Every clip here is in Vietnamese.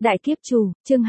Đại kiếp chủ, chương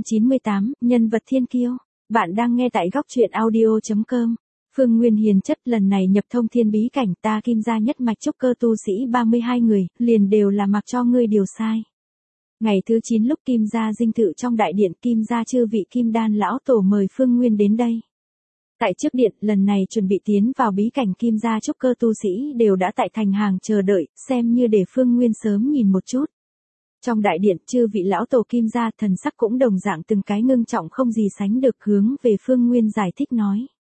298, nhân vật thiên kiêu. Bạn đang nghe tại góc truyện audio.com. Phương Nguyên hiền chất lần này nhập thông thiên bí cảnh, ta Kim gia nhất mạch trúc cơ tu sĩ 32 người, liền đều là mặc cho ngươi điều sai. Ngày thứ 9 lúc Kim gia dinh thự trong đại điện, Kim gia chư vị Kim đan lão tổ mời Phương Nguyên đến đây. Tại trước điện, lần này chuẩn bị tiến vào bí cảnh Kim gia trúc cơ tu sĩ đều đã tại thành hàng chờ đợi, xem như để Phương Nguyên sớm nhìn một chút. Trong đại điện, chư vị lão tổ Kim gia thần sắc cũng đồng dạng từng cái ngưng trọng không gì sánh được, hướng về Phương Nguyên giải thích nói.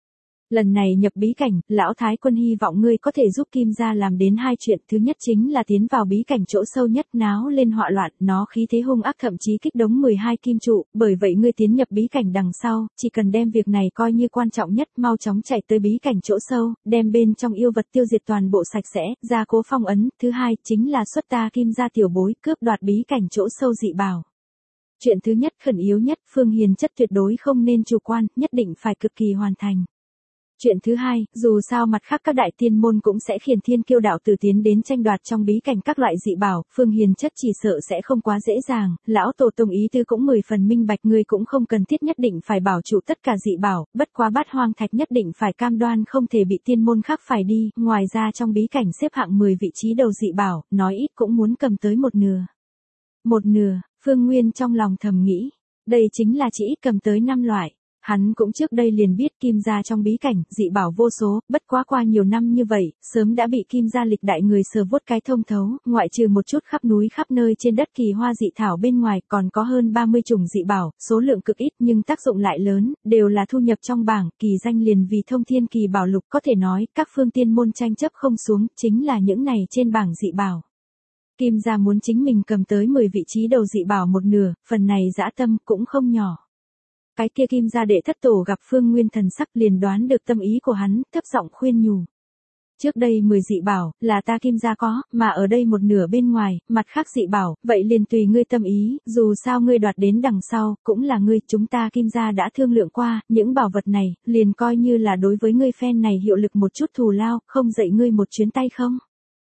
Lần này nhập bí cảnh, lão thái quân hy vọng ngươi có thể giúp Kim gia làm đến hai chuyện. Thứ nhất chính là tiến vào bí cảnh chỗ sâu nhất, náo lên họa loạn, nó khí thế hung ác thậm chí kích đống 12 kim trụ, bởi vậy ngươi tiến nhập bí cảnh đằng sau, chỉ cần đem việc này coi như quan trọng nhất, mau chóng chạy tới bí cảnh chỗ sâu, đem bên trong yêu vật tiêu diệt toàn bộ sạch sẽ, gia cố phong ấn. Thứ hai chính là xuất ta Kim gia tiểu bối, cướp đoạt bí cảnh chỗ sâu dị bảo. Chuyện thứ nhất khẩn yếu nhất, Phương hiền chất tuyệt đối không nên chủ quan, nhất định phải cực kỳ hoàn thành. Chuyện thứ hai, dù sao mặt khác các đại tiên môn cũng sẽ khiển thiên kiêu đạo tử tiến đến tranh đoạt trong bí cảnh các loại dị bảo, Phương hiền chất chỉ sợ sẽ không quá dễ dàng, lão tổ tông ý tư cũng 10 phần minh bạch, ngươi cũng không cần thiết nhất định phải bảo trụ tất cả dị bảo, bất quá Bát Hoang Thạch nhất định phải cam đoan không thể bị tiên môn khác phải đi, ngoài ra trong bí cảnh xếp hạng 10 vị trí đầu dị bảo, nói ít cũng muốn cầm tới một nửa. Một nửa, Phương Nguyên trong lòng thầm nghĩ, đây chính là chỉ ít cầm tới 5 loại. Hắn cũng trước đây liền biết Kim gia trong bí cảnh, dị bảo vô số, bất quá qua nhiều năm như vậy, sớm đã bị Kim gia lịch đại người sờ vuốt cái thông thấu, ngoại trừ một chút khắp núi khắp nơi trên đất kỳ hoa dị thảo bên ngoài, còn có hơn 30 chủng dị bảo, số lượng cực ít nhưng tác dụng lại lớn, đều là thu nhập trong bảng, kỳ danh liền vì thông thiên kỳ bảo lục, có thể nói, các phương tiên môn tranh chấp không xuống, chính là những này trên bảng dị bảo. Kim gia muốn chính mình cầm tới 10 vị trí đầu dị bảo một nửa, phần này dã tâm cũng không nhỏ. Cái kia Kim gia đệ thất tổ gặp Phương Nguyên thần sắc liền đoán được tâm ý của hắn, thấp giọng khuyên nhủ. Trước đây 10 dị bảo, là ta Kim gia có, mà ở đây một nửa bên ngoài, mặt khác dị bảo, vậy liền tùy ngươi tâm ý, dù sao ngươi đoạt đến đằng sau, cũng là ngươi, chúng ta Kim gia đã thương lượng qua, những bảo vật này, liền coi như là đối với ngươi phen này hiệu lực một chút thù lao, không dạy ngươi một chuyến tay không?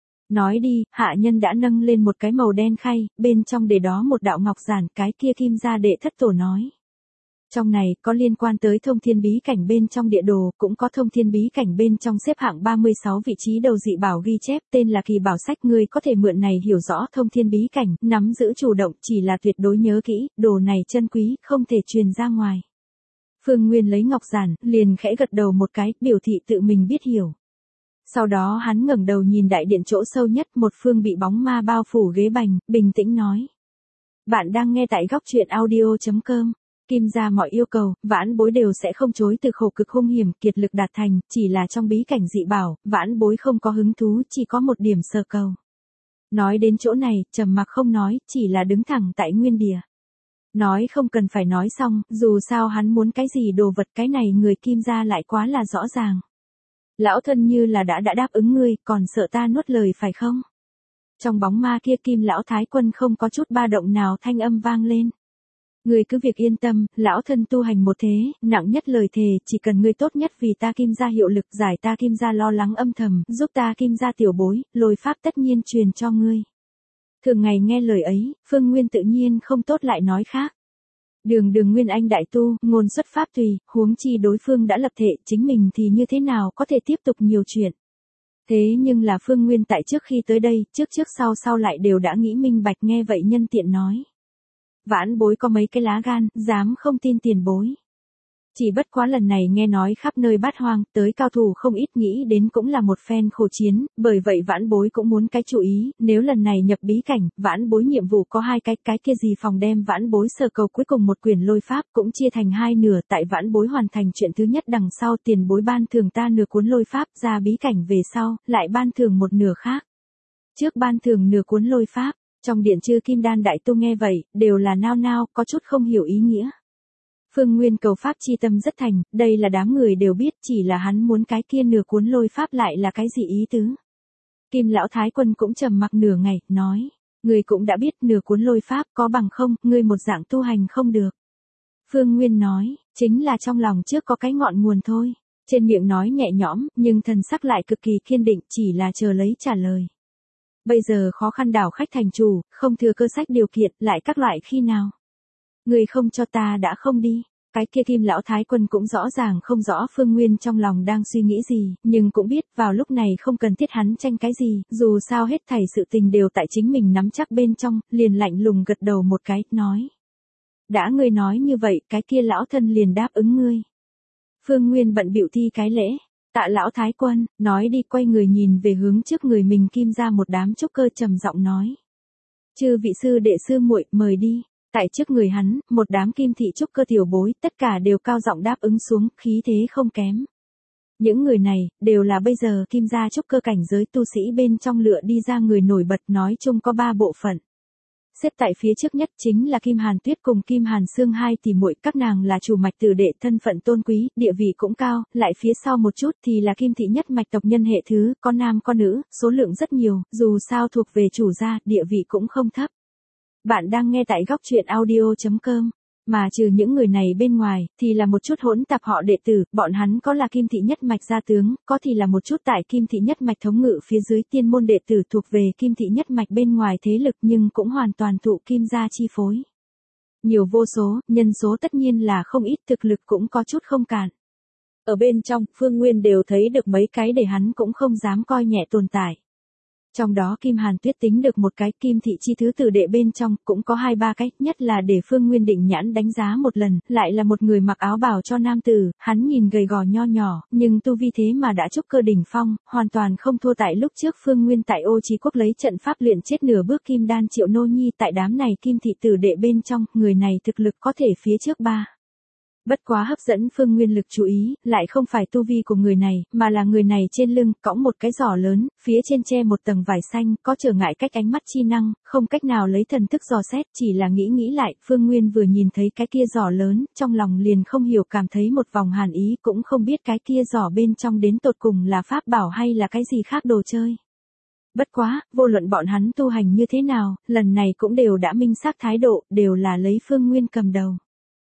Nói đi, hạ nhân đã nâng lên một cái màu đen khay, bên trong để đó một đạo ngọc giản, cái kia Kim gia đệ thất tổ nói. Trong này có liên quan tới thông thiên bí cảnh bên trong địa đồ, cũng có thông thiên bí cảnh bên trong xếp hạng 36 vị trí đầu dị bảo ghi chép, tên là kỳ bảo sách, ngươi có thể mượn này hiểu rõ thông thiên bí cảnh, nắm giữ chủ động, chỉ là tuyệt đối nhớ kỹ, đồ này chân quý, không thể truyền ra ngoài. Phương Nguyên lấy ngọc giản, liền khẽ gật đầu một cái, biểu thị tự mình biết hiểu. Sau đó hắn ngẩng đầu nhìn đại điện chỗ sâu nhất, một phương bị bóng ma bao phủ ghế bành, bình tĩnh nói. Bạn đang nghe tại góc truyện audio.com. Kim gia mọi yêu cầu, vãn bối đều sẽ không chối từ, khổ cực hung hiểm, kiệt lực đạt thành, chỉ là trong bí cảnh dị bảo, vãn bối không có hứng thú, chỉ có một điểm sơ cầu. Nói đến chỗ này, trầm mặc không nói, chỉ là đứng thẳng tại nguyên địa. Nói không cần phải nói xong, dù sao hắn muốn cái gì đồ vật, cái này người Kim gia lại quá là rõ ràng. Lão thân như là đã đáp ứng ngươi, còn sợ ta nuốt lời phải không? Trong bóng ma kia Kim lão thái quân không có chút ba động nào, thanh âm vang lên. Ngươi cứ việc yên tâm, lão thân tu hành một thế, nặng nhất lời thề, chỉ cần ngươi tốt nhất vì ta Kim gia hiệu lực, giải ta Kim gia lo lắng âm thầm, giúp ta Kim gia tiểu bối, lôi pháp tất nhiên truyền cho ngươi. Thường ngày nghe lời ấy, Phương Nguyên tự nhiên không tốt lại nói khác. Đường Nguyên Anh đại tu, ngôn xuất pháp tùy, huống chi đối phương đã lập thể, chính mình thì như thế nào có thể tiếp tục nhiều chuyện. Thế nhưng là Phương Nguyên tại trước khi tới đây, trước sau lại đều đã nghĩ minh bạch, nghe vậy nhân tiện nói. Vãn bối có mấy cái lá gan, dám không tin tiền bối. Chỉ bất quá lần này nghe nói khắp nơi Bát Hoang, tới cao thủ không ít, nghĩ đến cũng là một phen khổ chiến, bởi vậy vãn bối cũng muốn cái chú ý, nếu lần này nhập bí cảnh, vãn bối nhiệm vụ có hai cái kia gì phòng đem vãn bối sở cầu cuối cùng một quyển lôi pháp cũng chia thành hai nửa, tại vãn bối hoàn thành chuyện thứ nhất đằng sau tiền bối ban thưởng ta nửa cuốn lôi pháp, ra bí cảnh về sau, lại ban thưởng một nửa khác. Trước ban thưởng nửa cuốn lôi pháp. Trong điện chư Kim đan đại tu nghe vậy, đều là nao, có chút không hiểu ý nghĩa. Phương Nguyên cầu pháp chi tâm rất thành, đây là đám người đều biết, chỉ là hắn muốn cái kia nửa cuốn lôi pháp lại là cái gì ý tứ. Kim lão thái quân cũng trầm mặc nửa ngày, nói, ngươi cũng đã biết nửa cuốn lôi pháp có bằng không, ngươi một dạng tu hành không được. Phương Nguyên nói, chính là trong lòng trước có cái ngọn nguồn thôi, trên miệng nói nhẹ nhõm, nhưng thần sắc lại cực kỳ kiên định, chỉ là chờ lấy trả lời. Bây giờ khó khăn đảo khách thành chủ, không thừa cơ sách điều kiện, lại các loại khi nào. Người không cho ta đã không đi. Cái kia Kim lão thái quân cũng rõ ràng không rõ Phương Nguyên trong lòng đang suy nghĩ gì, nhưng cũng biết vào lúc này không cần thiết hắn tranh cái gì, dù sao hết thảy sự tình đều tại chính mình nắm chắc bên trong, liền lạnh lùng gật đầu một cái, nói. Đã ngươi nói như vậy, cái kia lão thân liền đáp ứng ngươi. Phương Nguyên bận bịu thi cái lễ. Tạ lão thái quân, nói đi, quay người nhìn về hướng trước người mình Kim ra một đám trúc cơ trầm giọng nói. Chư vị sư đệ sư muội mời đi. Tại trước người hắn, một đám kim thị trúc cơ tiểu bối, tất cả đều cao giọng đáp ứng xuống, khí thế không kém. Những người này, đều là bây giờ Kim gia trúc cơ cảnh giới tu sĩ bên trong lựa đi ra người nổi bật, nói chung có 3 bộ phận. Xếp tại phía trước nhất chính là Kim Hàn Tuyết cùng Kim Hàn Sương hai tỷ muội, các nàng là chủ mạch tử đệ, thân phận tôn quý, địa vị cũng cao, lại phía sau một chút thì là Kim thị nhất mạch tộc nhân hệ thứ, có nam có nữ, số lượng rất nhiều, dù sao thuộc về chủ gia, địa vị cũng không thấp. Bạn đang nghe tại góc truyện audio.com. Mà trừ những người này bên ngoài, thì là một chút hỗn tạp họ đệ tử, bọn hắn có là Kim thị nhất mạch gia tướng, có thì là một chút tại Kim thị nhất mạch thống ngự phía dưới tiên môn đệ tử thuộc về Kim thị nhất mạch bên ngoài thế lực, nhưng cũng hoàn toàn thụ Kim gia chi phối. Nhiều vô số, nhân số tất nhiên là không ít, thực lực cũng có chút không cạn. Ở bên trong, Phương Nguyên đều thấy được mấy cái để hắn cũng không dám coi nhẹ tồn tại. Trong đó Kim Hàn Tuyết tính được một cái, Kim thị chi thứ tử đệ bên trong cũng có 2-3 cái, nhất là để Phương Nguyên định nhãn đánh giá một lần, lại là một người mặc áo bào cho nam tử, hắn nhìn gầy gò nho nhỏ, nhưng tu vi thế mà đã trúc cơ đỉnh phong, hoàn toàn không thua tại lúc trước Phương Nguyên tại Ô Chí Quốc lấy trận pháp luyện chết nửa bước kim đan Triệu Nô Nhi, tại đám này Kim thị tử đệ bên trong, người này thực lực có thể phía trước 3. Bất quá hấp dẫn Phương Nguyên lực chú ý, lại không phải tu vi của người này, mà là người này trên lưng, cõng một cái giỏ lớn, phía trên che một tầng vải xanh, có trở ngại cách ánh mắt chi năng, không cách nào lấy thần thức dò xét, chỉ là nghĩ lại, Phương Nguyên vừa nhìn thấy cái kia giỏ lớn, trong lòng liền không hiểu cảm thấy một vòng hàn ý, cũng không biết cái kia giỏ bên trong đến tột cùng là pháp bảo hay là cái gì khác đồ chơi. Bất quá, vô luận bọn hắn tu hành như thế nào, lần này cũng đều đã minh xác thái độ, đều là lấy Phương Nguyên cầm đầu.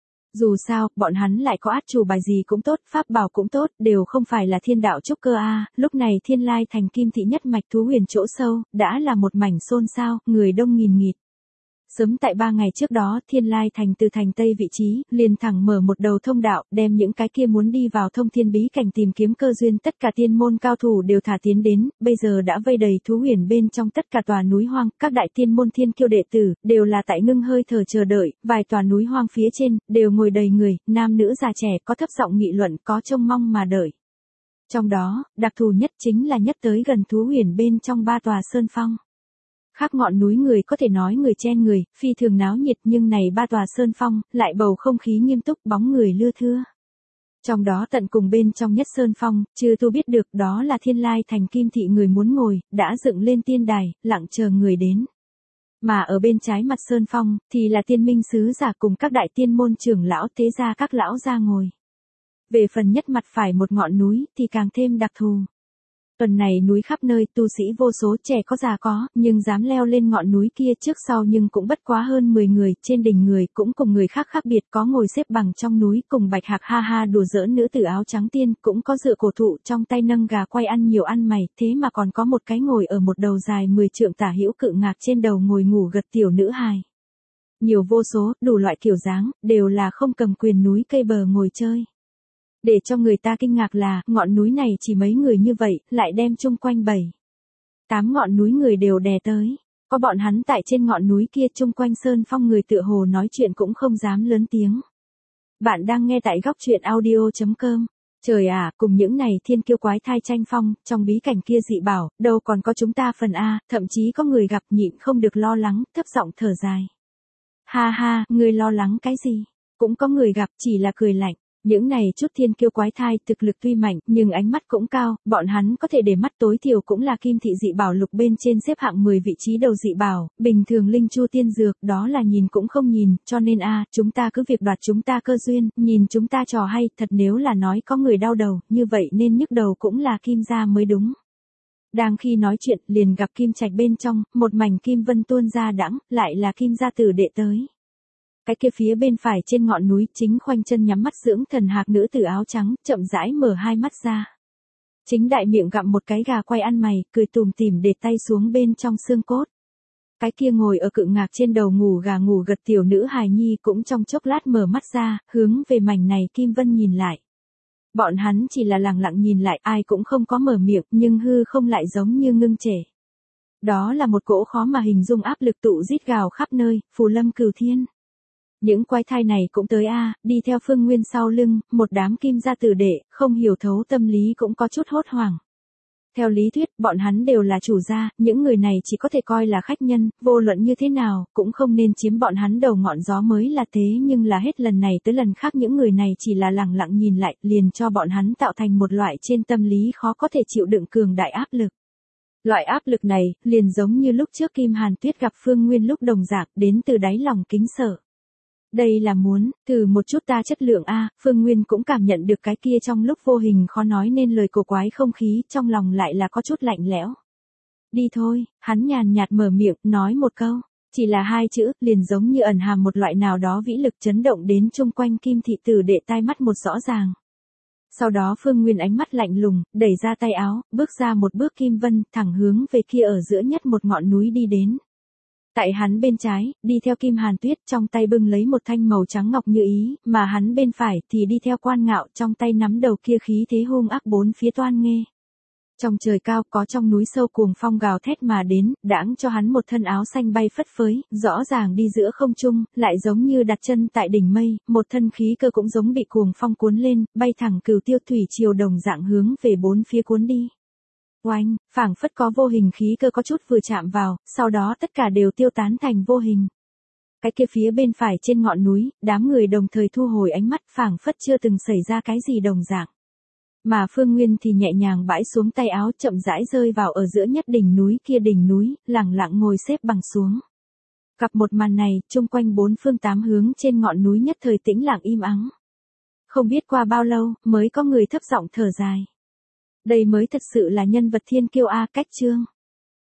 Dù sao, bọn hắn lại có át chủ bài gì cũng tốt, pháp bảo cũng tốt, đều không phải là thiên đạo trúc cơ a. Lúc này Thiên Lai thành Kim thị nhất mạch thú huyền chỗ sâu, đã là một mảnh xôn xao, người đông nghìn nghịt. Sớm tại 3 ngày trước đó, Thiên Lai thành từ thành Tây vị trí, liền thẳng mở một đầu thông đạo, đem những cái kia muốn đi vào thông thiên bí cảnh tìm kiếm cơ duyên, tất cả tiên môn cao thủ đều thả tiến đến, bây giờ đã vây đầy thú huyền bên trong tất cả tòa núi hoang, các đại tiên môn thiên kiêu đệ tử, đều là tại ngưng hơi thở chờ đợi, vài tòa núi hoang phía trên, đều ngồi đầy người, nam nữ già trẻ, có thấp giọng nghị luận, có trông mong mà đợi. Trong đó, đặc thù nhất chính là nhất tới gần thú huyền bên trong 3 tòa sơn phong. Khác ngọn núi người có thể nói người chen người, phi thường náo nhiệt, nhưng này 3 tòa sơn phong, lại bầu không khí nghiêm túc, bóng người lưa thưa. Trong đó tận cùng bên trong nhất sơn phong, chưa tu biết được đó là Thiên Lai thành Kim thị người muốn ngồi, đã dựng lên tiên đài, lặng chờ người đến. Mà ở bên trái mặt sơn phong, thì là tiên minh sứ giả cùng các đại tiên môn trưởng lão tế gia các lão ra ngồi. Về phần nhất mặt phải một ngọn núi, thì càng thêm đặc thù. Tuần này núi khắp nơi, tu sĩ vô số, trẻ có già có, nhưng dám leo lên ngọn núi kia trước sau nhưng cũng bất quá hơn 10 người, trên đỉnh người cũng cùng người khác khác biệt, có ngồi xếp bằng trong núi cùng bạch hạc ha ha đùa giỡn nữ tử áo trắng tiên, cũng có dựa cổ thụ trong tay nâng gà quay ăn nhiều ăn mày, thế mà còn có một cái ngồi ở một đầu dài 10 trượng tả hữu cự ngạc trên đầu ngồi ngủ gật tiểu nữ hài. Nhiều vô số, đủ loại kiểu dáng, đều là không cầm quyền núi cây bờ ngồi chơi. Để cho người ta kinh ngạc là, ngọn núi này chỉ mấy người như vậy, lại đem chung quanh 7-8 ngọn núi người đều đè tới. Có bọn hắn tại trên ngọn núi kia chung quanh sơn phong người tựa hồ nói chuyện cũng không dám lớn tiếng. Bạn đang nghe tại góc truyện audio.com. Trời à, cùng những này thiên kiêu quái thai tranh phong, trong bí cảnh kia dị bảo, đâu còn có chúng ta phần A, thậm chí có người gặp nhịn không được lo lắng, thấp giọng thở dài. Ha ha, người lo lắng cái gì? Cũng có người gặp chỉ là cười lạnh. Những này chút thiên kiêu quái thai thực lực tuy mạnh, nhưng ánh mắt cũng cao, bọn hắn có thể để mắt tối thiểu cũng là Kim thị dị bảo lục bên trên xếp hạng 10 vị trí đầu dị bảo, bình thường linh chu tiên dược, đó là nhìn cũng không nhìn, cho nên chúng ta cứ việc đoạt chúng ta cơ duyên, nhìn chúng ta trò hay, thật nếu là nói có người đau đầu, như vậy nên nhức đầu cũng là Kim gia mới đúng. Đang khi nói chuyện, liền gặp Kim trạch bên trong, một mảnh kim vân tuôn ra đãng, lại là Kim gia tử đệ tới. Cái kia phía bên phải trên ngọn núi, chính khoanh chân nhắm mắt dưỡng thần hạc nữ tử áo trắng, chậm rãi mở hai mắt ra. Chính đại miệng gặm một cái gà quay ăn mày, cười tùm tìm để tay xuống bên trong xương cốt. Cái kia ngồi ở cự ngạc trên đầu ngủ gà ngủ gật tiểu nữ hài nhi cũng trong chốc lát mở mắt ra, hướng về mảnh này Kim Vân nhìn lại. Bọn hắn chỉ là lặng lặng nhìn lại, ai cũng không có mở miệng, nhưng hư không lại giống như ngưng trệ. Đó là một cỗ khó mà hình dung áp lực tụ rít gào khắp nơi, phù lâm cửu thiên. Những quái thai này cũng tới đi theo Phương Nguyên sau lưng, một đám kim gia tử đệ, không hiểu thấu tâm lý cũng có chút hốt hoảng. Theo lý thuyết, bọn hắn đều là chủ gia, những người này chỉ có thể coi là khách nhân, vô luận như thế nào, cũng không nên chiếm bọn hắn đầu ngọn gió mới là thế, nhưng là hết lần này tới lần khác những người này chỉ là lặng lặng nhìn lại, liền cho bọn hắn tạo thành một loại trên tâm lý khó có thể chịu đựng cường đại áp lực. Loại áp lực này, liền giống như lúc trước Kim Hàn Tuyết gặp Phương Nguyên lúc đồng dạng, đến từ đáy lòng kính sợ. Đây là muốn, thử một chút ta chất lượng Phương Nguyên cũng cảm nhận được cái kia trong lúc vô hình khó nói nên lời cổ quái không khí, trong lòng lại là có chút lạnh lẽo. Đi thôi, hắn nhàn nhạt mở miệng, nói một câu, chỉ là hai chữ, liền giống như ẩn hàm một loại nào đó vĩ lực chấn động đến chung quanh Kim thị tử đệ tai mắt một rõ ràng. Sau đó Phương Nguyên ánh mắt lạnh lùng, đẩy ra tay áo, bước ra một bước Kim Vân, thẳng hướng về kia ở giữa nhất một ngọn núi đi đến. Tại hắn bên trái, đi theo Kim Hàn Tuyết, trong tay bưng lấy một thanh màu trắng ngọc như ý, mà hắn bên phải thì đi theo Quan Ngạo, trong tay nắm đầu kia khí thế hung ác bốn phía toan nghê. Trong trời cao có trong núi sâu cuồng phong gào thét mà đến, đãng cho hắn một thân áo xanh bay phất phới, rõ ràng đi giữa không trung, lại giống như đặt chân tại đỉnh mây, một thân khí cơ cũng giống bị cuồng phong cuốn lên, bay thẳng Cửu Tiêu thủy triều đồng dạng hướng về bốn phía cuốn đi. Oanh, phảng phất có vô hình khí cơ có chút vừa chạm vào, sau đó tất cả đều tiêu tán thành vô hình. Cái kia phía bên phải trên ngọn núi, đám người đồng thời thu hồi ánh mắt, phảng phất chưa từng xảy ra cái gì đồng dạng. Mà Phương Nguyên thì nhẹ nhàng bãi xuống tay áo, chậm rãi rơi vào ở giữa nhất đỉnh núi kia đỉnh núi, lẳng lặng ngồi xếp bằng xuống. Gặp một màn này, chung quanh bốn phương tám hướng trên ngọn núi nhất thời tĩnh lặng im ắng. Không biết qua bao lâu, mới có người thấp giọng thở dài. Đây mới thật sự là nhân vật thiên kiêu cách chương.